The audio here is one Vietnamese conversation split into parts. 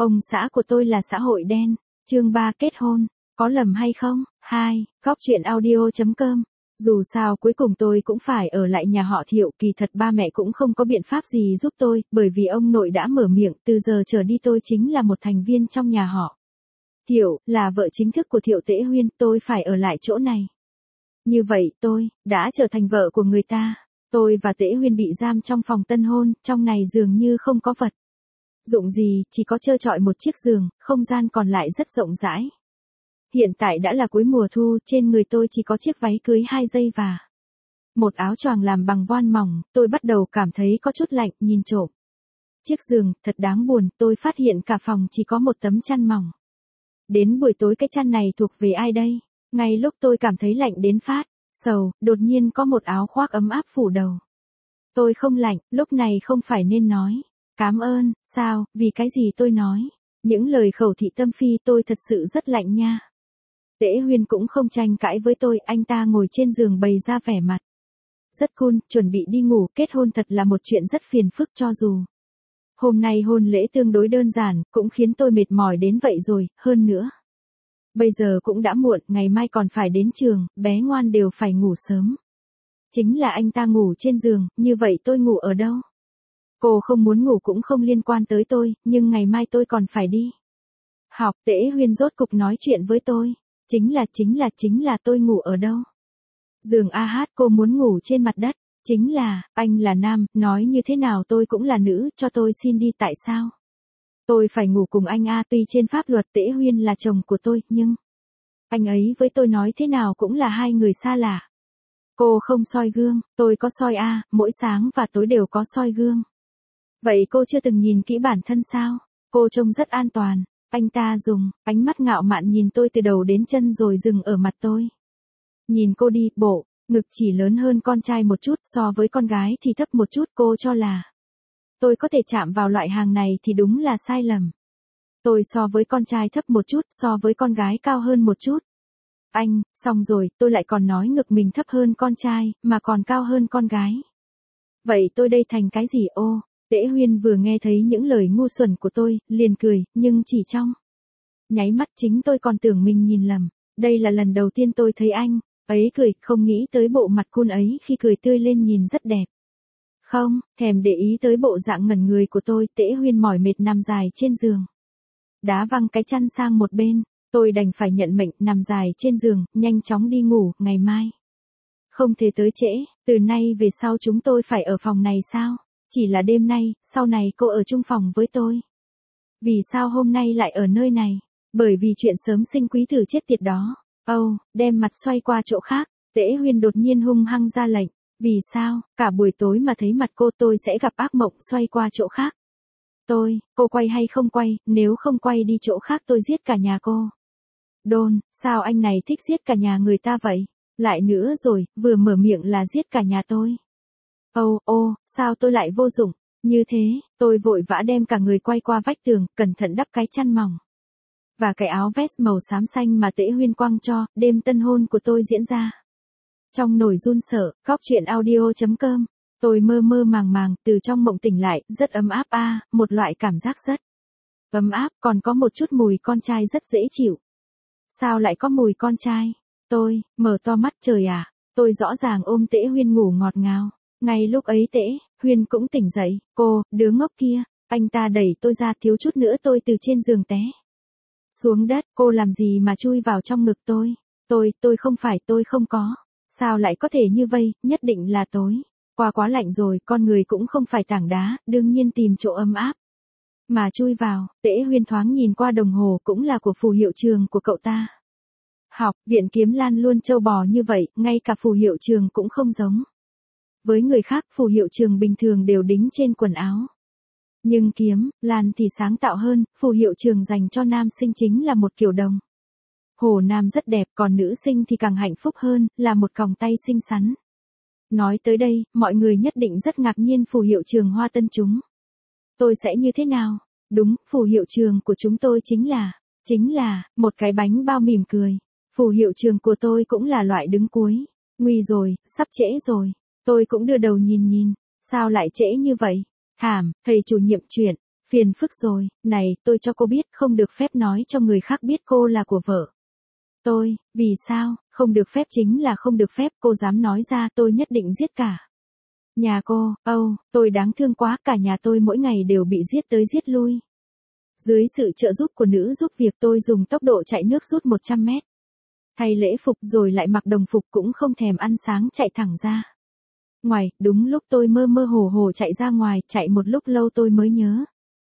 Ông xã của tôi là xã hội đen. Chương 3 kết hôn, có lầm hay không? 2. Góc truyện audio.com. Dù sao cuối cùng tôi cũng phải ở lại nhà họ Thiệu, kỳ thật ba mẹ cũng không có biện pháp gì giúp tôi, bởi vì ông nội đã mở miệng, từ giờ trở đi tôi chính là một thành viên trong nhà họ Thiệu, là vợ chính thức của Thiệu Tễ Huyên, tôi phải ở lại chỗ này. Như vậy tôi đã trở thành vợ của người ta. Tôi và Tễ Huyên bị giam trong phòng tân hôn, trong này dường như không có vật dụng gì, chỉ có trơ trọi một chiếc giường, không gian còn lại rất rộng rãi. Hiện tại đã là cuối mùa thu, trên người tôi chỉ có chiếc váy cưới 2 dây và một áo choàng làm bằng voan mỏng, tôi bắt đầu cảm thấy có chút lạnh, nhìn trộm chiếc giường, thật đáng buồn, tôi phát hiện cả phòng chỉ có một tấm chăn mỏng. Đến buổi tối cái chăn này thuộc về ai đây? Ngay lúc tôi cảm thấy lạnh đến phát sầu, đột nhiên có một áo khoác ấm áp phủ đầu. Tôi không lạnh, lúc này không phải nên nói cảm ơn, sao, vì cái gì tôi nói những lời khẩu thị tâm phi, tôi thật sự rất lạnh nha. Tễ Huyên cũng không tranh cãi với tôi, anh ta ngồi trên giường bày ra vẻ mặt rất cool, chuẩn bị đi ngủ. Kết hôn thật là một chuyện rất phiền phức, cho dù hôm nay hôn lễ tương đối đơn giản, cũng khiến tôi mệt mỏi đến vậy rồi, hơn nữa bây giờ cũng đã muộn, ngày mai còn phải đến trường, bé ngoan đều phải ngủ sớm. Chính là anh ta ngủ trên giường, như vậy tôi ngủ ở đâu? Cô không muốn ngủ cũng không liên quan tới tôi, nhưng ngày mai tôi còn phải đi học. Tễ Huyên rốt cục nói chuyện với tôi. Chính là tôi ngủ ở đâu? Giường AH, cô muốn ngủ trên mặt đất. Chính là, anh là nam, nói như thế nào tôi cũng là nữ, cho tôi xin đi. Tại sao tôi phải ngủ cùng anh a? Tuy trên pháp luật Tễ Huyên là chồng của tôi, nhưng anh ấy với tôi nói thế nào cũng là hai người xa lạ. Cô không soi gương, tôi có soi a, mỗi sáng và tối đều có soi gương. Vậy cô chưa từng nhìn kỹ bản thân sao? Cô trông rất an toàn. Anh ta dùng ánh mắt ngạo mạn nhìn tôi từ đầu đến chân rồi dừng ở mặt tôi. Nhìn cô đi, bộ ngực chỉ lớn hơn con trai một chút, so với con gái thì thấp một chút, cô cho là tôi có thể chạm vào loại hàng này thì đúng là sai lầm. Tôi so với con trai thấp một chút, so với con gái cao hơn một chút. Anh, xong rồi, tôi lại còn nói ngực mình thấp hơn con trai, mà còn cao hơn con gái. Vậy tôi đây thành cái gì ô? Tễ Huyên vừa nghe thấy những lời ngu xuẩn của tôi, liền cười, nhưng chỉ trong nháy mắt, chính tôi còn tưởng mình nhìn lầm. Đây là lần đầu tiên tôi thấy anh ấy cười, không nghĩ tới bộ mặt cool ấy khi cười tươi lên nhìn rất đẹp. Không thèm để ý tới bộ dạng ngẩn người của tôi, Tễ Huyên mỏi mệt nằm dài trên giường, đá văng cái chăn sang một bên. Tôi đành phải nhận mệnh, nằm dài trên giường, nhanh chóng đi ngủ, ngày mai không thể tới trễ. Từ nay về sau chúng tôi phải ở phòng này sao? Chỉ là đêm nay, sau này cô ở chung phòng với tôi. Vì sao hôm nay lại ở nơi này? Bởi vì chuyện sớm sinh quý tử chết tiệt đó. Đem mặt xoay qua chỗ khác. Tễ Huyên đột nhiên hung hăng ra lệnh. Vì sao? Cả buổi tối mà thấy mặt cô tôi sẽ gặp ác mộng, xoay qua chỗ khác. Cô quay hay không quay? Nếu không quay đi chỗ khác tôi giết cả nhà cô. Đôn, sao anh này thích giết cả nhà người ta vậy? Lại nữa rồi, vừa mở miệng là giết cả nhà tôi. Sao tôi lại vô dụng như thế? Tôi vội vã đem cả người quay qua vách tường, cẩn thận đắp cái chăn mỏng và cái áo vest màu xám xanh mà Tễ Huyên quăng cho. Đêm tân hôn của tôi diễn ra trong nỗi run sợ. Góc truyện audio.com. Tôi mơ mơ màng màng, từ trong mộng tỉnh lại, rất ấm áp một loại cảm giác rất ấm áp, còn có một chút mùi con trai rất dễ chịu. Sao lại có mùi con trai? Tôi mở to mắt, trời à, tôi rõ ràng ôm Tễ Huyên ngủ ngọt ngào. Ngay lúc ấy Tễ Huyên cũng tỉnh dậy. Cô, đứa ngốc kia. Anh ta đẩy tôi ra, thiếu chút nữa tôi từ trên giường té xuống đất. Cô làm gì mà chui vào trong ngực tôi? Tôi không có. Sao lại có thể như vậy? Nhất định là tối qua quá lạnh rồi, con người cũng không phải tảng đá, đương nhiên tìm chỗ ấm áp mà chui vào. Tễ Huyên thoáng nhìn qua đồng hồ, cũng là của phù hiệu trường của cậu ta. Học viện Kiếm Lan luôn trâu bò như vậy, ngay cả phù hiệu trường cũng không giống với người khác. Phù hiệu trường bình thường đều đính trên quần áo, nhưng Kiếm Lan thì sáng tạo hơn. Phù hiệu trường dành cho nam sinh chính là một kiểu đồng hồ nam rất đẹp, còn nữ sinh thì càng hạnh phúc hơn, là một còng tay xinh xắn. Nói tới đây, mọi người nhất định rất ngạc nhiên, phù hiệu trường Hoa Tân chúng tôi sẽ như thế nào? Đúng, phù hiệu trường của chúng tôi chính là một cái bánh bao mỉm cười. Phù hiệu trường của tôi cũng là loại đứng cuối. Nguy rồi, sắp trễ rồi. Tôi cũng đưa đầu nhìn. Sao lại trễ như vậy? Thầy chủ nhiệm chuyển Phiền phức rồi, này, tôi cho cô biết không được phép nói cho người khác biết cô là của vợ. Tôi, vì sao, không được phép chính là không được phép, cô dám nói ra tôi nhất định giết cả. Nhà cô, tôi đáng thương quá, cả nhà tôi mỗi ngày đều bị giết tới giết lui. Dưới sự trợ giúp của nữ giúp việc tôi dùng tốc độ chạy nước rút 100 mét. Thay lễ phục rồi lại mặc đồng phục cũng không thèm ăn sáng chạy thẳng ra. Ngoài, đúng lúc tôi mơ mơ hồ hồ chạy ra ngoài, chạy một lúc lâu tôi mới nhớ.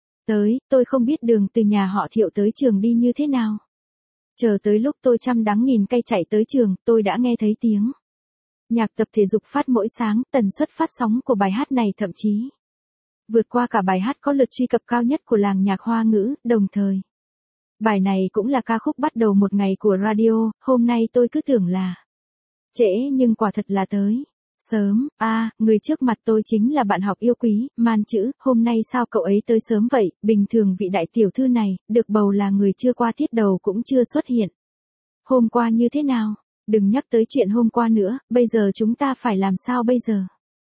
Tôi không biết đường từ nhà họ Thiệu tới trường đi như thế nào. Chờ tới lúc tôi trăm đắng nghìn cay chạy tới trường, tôi đã nghe thấy tiếng nhạc tập thể dục phát mỗi sáng, tần suất phát sóng của bài hát này thậm chí vượt qua cả bài hát có lượt truy cập cao nhất của làng nhạc Hoa ngữ, đồng thời. Bài này cũng là ca khúc bắt đầu một ngày của radio, hôm nay tôi cứ tưởng là trễ nhưng quả thật là tới sớm. Người trước mặt tôi chính là bạn học yêu quý, Man Chữ, hôm nay sao cậu ấy tới sớm vậy, bình thường vị đại tiểu thư này, được bầu là người chưa qua tiết đầu cũng chưa xuất hiện. Hôm qua như thế nào? Đừng nhắc tới chuyện hôm qua nữa, bây giờ chúng ta phải làm sao bây giờ?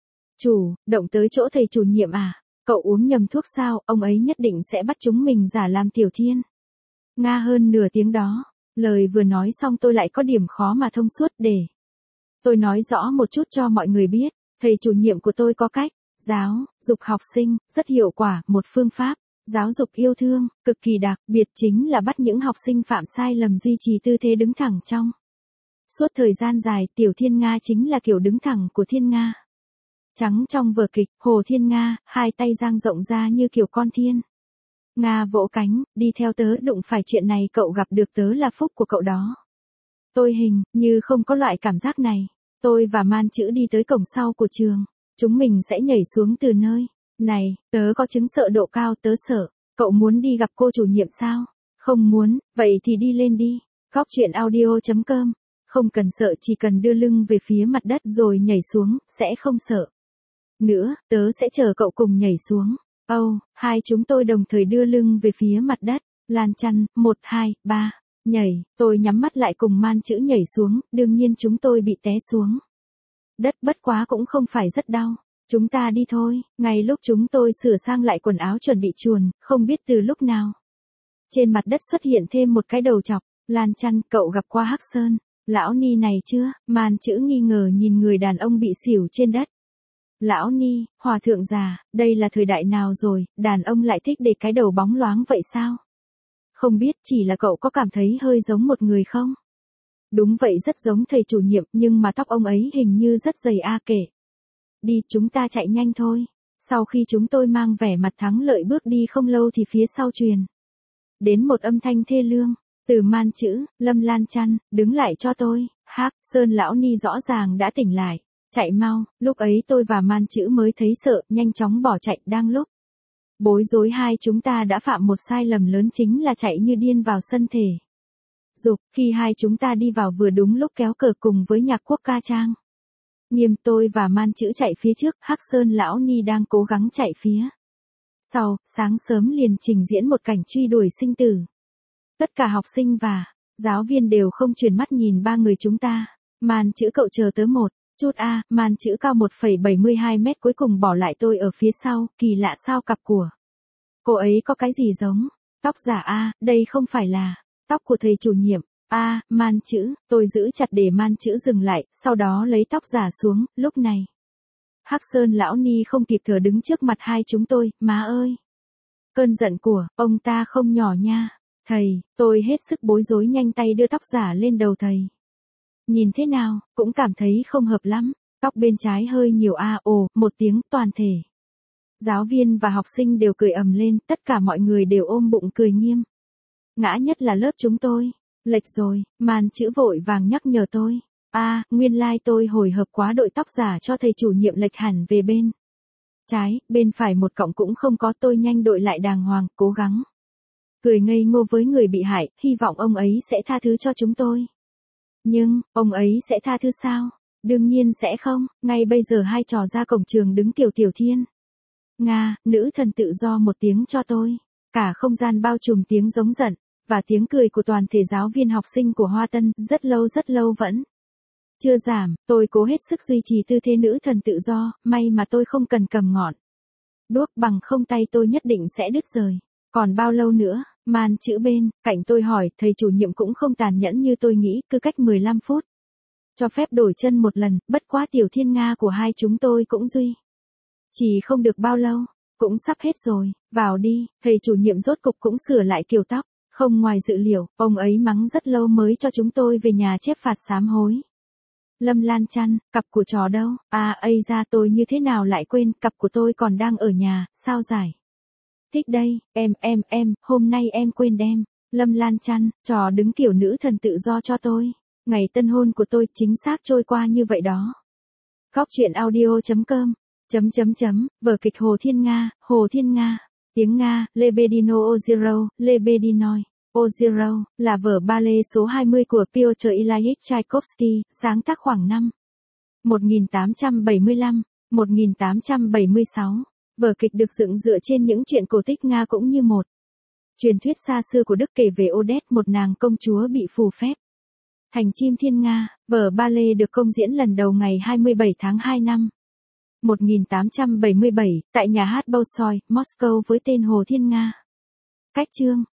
Động tới chỗ thầy chủ nhiệm à? Cậu uống nhầm thuốc sao, ông ấy nhất định sẽ bắt chúng mình giả làm Tiểu Thiên. Nga hơn nửa tiếng đó, lời vừa nói xong tôi lại có điểm khó mà thông suốt để. Tôi nói rõ một chút cho mọi người biết, thầy chủ nhiệm của tôi có cách, giáo, dục học sinh, rất hiệu quả, một phương pháp, giáo dục yêu thương, cực kỳ đặc biệt chính là bắt những học sinh phạm sai lầm duy trì tư thế đứng thẳng trong. Suốt thời gian dài, Tiểu Thiên Nga chính là kiểu đứng thẳng của Thiên Nga. Trắng trong vở kịch, Hồ Thiên Nga, hai tay dang rộng ra như kiểu con thiên. Nga vỗ cánh, đi theo tớ đụng phải chuyện này cậu gặp được tớ là phúc của cậu đó. Tôi hình như không có loại cảm giác này. Tôi và Man Chữ đi tới cổng sau của trường. Chúng mình sẽ nhảy xuống từ nơi này, tớ có chứng sợ độ cao, tớ sợ. Cậu muốn đi gặp cô chủ nhiệm sao? Không muốn, vậy thì đi lên đi. Góc chuyện audio.com. Không cần sợ, chỉ cần đưa lưng về phía mặt đất rồi nhảy xuống, sẽ không sợ. Nữa, tớ sẽ chờ cậu cùng nhảy xuống. Hai chúng tôi đồng thời đưa lưng về phía mặt đất. Lan chăn, 1, 2, 3. Nhảy, tôi nhắm mắt lại cùng Man Chữ nhảy xuống, đương nhiên chúng tôi bị té xuống. Đất bất quá cũng không phải rất đau. Chúng ta đi thôi, ngay lúc chúng tôi sửa sang lại quần áo chuẩn bị chuồn, không biết từ lúc nào. Trên mặt đất xuất hiện thêm một cái đầu chọc. Lan chăn, cậu gặp qua Hắc Sơn lão ni này chưa? Man Chữ nghi ngờ nhìn người đàn ông bị xỉu trên đất. Lão ni, hòa thượng già, đây là thời đại nào rồi, đàn ông lại thích để cái đầu bóng loáng vậy sao? Không biết, chỉ là cậu có cảm thấy hơi giống một người không? Đúng vậy, rất giống thầy chủ nhiệm, nhưng mà tóc ông ấy hình như rất dày kể. Đi, chúng ta chạy nhanh thôi. Sau khi chúng tôi mang vẻ mặt thắng lợi bước đi không lâu thì phía sau truyền đến một âm thanh thê lương. Từ Man Chữ, Lâm Lan chăn, đứng lại cho tôi. Hắc Sơn lão ni rõ ràng đã tỉnh lại. Chạy mau, lúc ấy tôi và Man Chữ mới thấy sợ, nhanh chóng bỏ chạy, đang lúc bối rối hai chúng ta đã phạm một sai lầm lớn chính là chạy như điên vào sân thể dục. Khi hai chúng ta đi vào vừa đúng lúc kéo cờ cùng với nhạc quốc ca trang nghiêm, tôi và Man Chữ chạy phía trước, Hắc Sơn lão ni đang cố gắng chạy phía sau. Sáng sớm liền trình diễn một cảnh truy đuổi sinh tử. Tất cả học sinh và giáo viên đều không chuyển mắt nhìn ba người chúng ta. Man Chữ, cậu chờ tớ một chút Man Chữ cao 1,72 mét cuối cùng bỏ lại tôi ở phía sau, kỳ lạ sao cặp của cô ấy có cái gì giống tóc giả đây không phải là tóc của thầy chủ nhiệm. Man Chữ, tôi giữ chặt để Man Chữ dừng lại, sau đó lấy tóc giả xuống, lúc này. Hắc Sơn lão ni không kịp thở đứng trước mặt hai chúng tôi, má ơi. Cơn giận của ông ta không nhỏ nha. Thầy, tôi hết sức bối rối nhanh tay đưa tóc giả lên đầu thầy. Nhìn thế nào, cũng cảm thấy không hợp lắm, tóc bên trái hơi nhiều một tiếng, toàn thể. Giáo viên và học sinh đều cười ầm lên, tất cả mọi người đều ôm bụng cười nghiêm. Ngã nhất là lớp chúng tôi. Lệch rồi, Man Chữ vội vàng nhắc nhở tôi. Nguyên lai tôi hồi hộp quá đội tóc giả cho thầy chủ nhiệm lệch hẳn về bên trái, bên phải một cọng cũng không có, tôi nhanh đội lại đàng hoàng, cố gắng cười ngây ngô với người bị hại, hy vọng ông ấy sẽ tha thứ cho chúng tôi. Nhưng, ông ấy sẽ tha thứ sao? Đương nhiên sẽ không, ngay bây giờ hai trò ra cổng trường đứng kiểu Tiểu Thiên Nga, nữ thần tự do một tiếng cho tôi. Cả không gian bao trùm tiếng giống giận và tiếng cười của toàn thể giáo viên học sinh của Hoa Tân, rất lâu vẫn chưa giảm. Tôi cố hết sức duy trì tư thế nữ thần tự do, may mà tôi không cần cầm ngọn Đuốc bằng không tay tôi nhất định sẽ đứt rời. Còn bao lâu nữa? Man chữ bên, cạnh tôi hỏi, thầy chủ nhiệm cũng không tàn nhẫn như tôi nghĩ, cứ cách 15 phút. Cho phép đổi chân một lần, bất quá tiểu thiên nga của hai chúng tôi cũng duy. Chỉ không được bao lâu, cũng sắp hết rồi, vào đi, thầy chủ nhiệm rốt cục cũng sửa lại kiểu tóc. Không ngoài dự liệu, ông ấy mắng rất lâu mới cho chúng tôi về nhà chép phạt sám hối. Lâm Lan chăn, cặp của trò đâu? À ây ra tôi như thế nào lại quên, cặp của tôi còn đang ở nhà, sao giải? Thích đây, em, hôm nay em quên đem. Lâm Lan chăn, trò đứng kiểu nữ thần tự do cho tôi. Ngày tân hôn của tôi chính xác trôi qua như vậy đó. Góc truyện audio.com Vở kịch Hồ Thiên Nga. Tiếng Nga, Lebedino Ozero, Lebedinoi. Ozero, là vở ballet số 20 của Pyotr Ilyich Tchaikovsky, sáng tác khoảng năm 1875, 1876. Vở kịch được dựng dựa trên những chuyện cổ tích Nga cũng như một truyền thuyết xa xưa của Đức kể về Odette, một nàng công chúa bị phù phép thành chim thiên nga. Vở ballet được công diễn lần đầu ngày 27 tháng 2 năm 1877, tại nhà hát Bolshoi, Moscow với tên Hồ Thiên Nga. Cách chương